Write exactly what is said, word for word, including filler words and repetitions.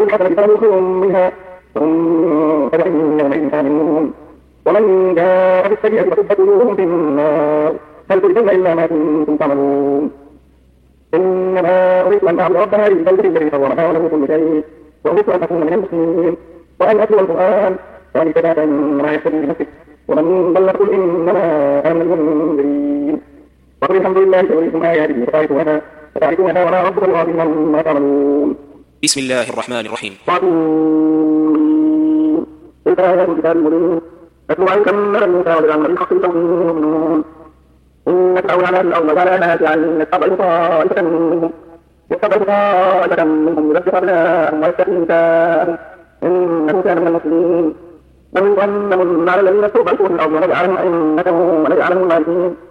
بالحسنة فله منها ثم تبعين يومئذ آمنون ومن جاء بالسيئة فكبت وجوههم في النار هل تجزون إلا ما كنتم تعملون إنما أريد أن أعبد رب هذه البلدة الذي حرمها وله كل شيء وأمرت أن أكون من المسلمين وأن أتلو القرآن وأن اتبعت إنما يهتدي بنفسه ومن ضل فقل إنما أنا من المنذرين وقل الحمد لله سأريكم آياته فتعرفونها فتعرفونها وما ربك بغافل عما تعملون. بسم الله الرحمن الرحيم. تلك آيات الكتاب المبين نتلو عليك من نبأ موسى وفرعون بالحق لقوم يؤمنون إن فرعون علا في الأرض وجعل الناس عن يتبعوا طائفة منهم يتبعوا طائفة منهم يذبح أبناءهم ويستحيي نساءهم إنه كان من المسلمين ونظن على الذين استضعفوا في الأرض ونجعلهم أئمة ونجعلهم الوارثين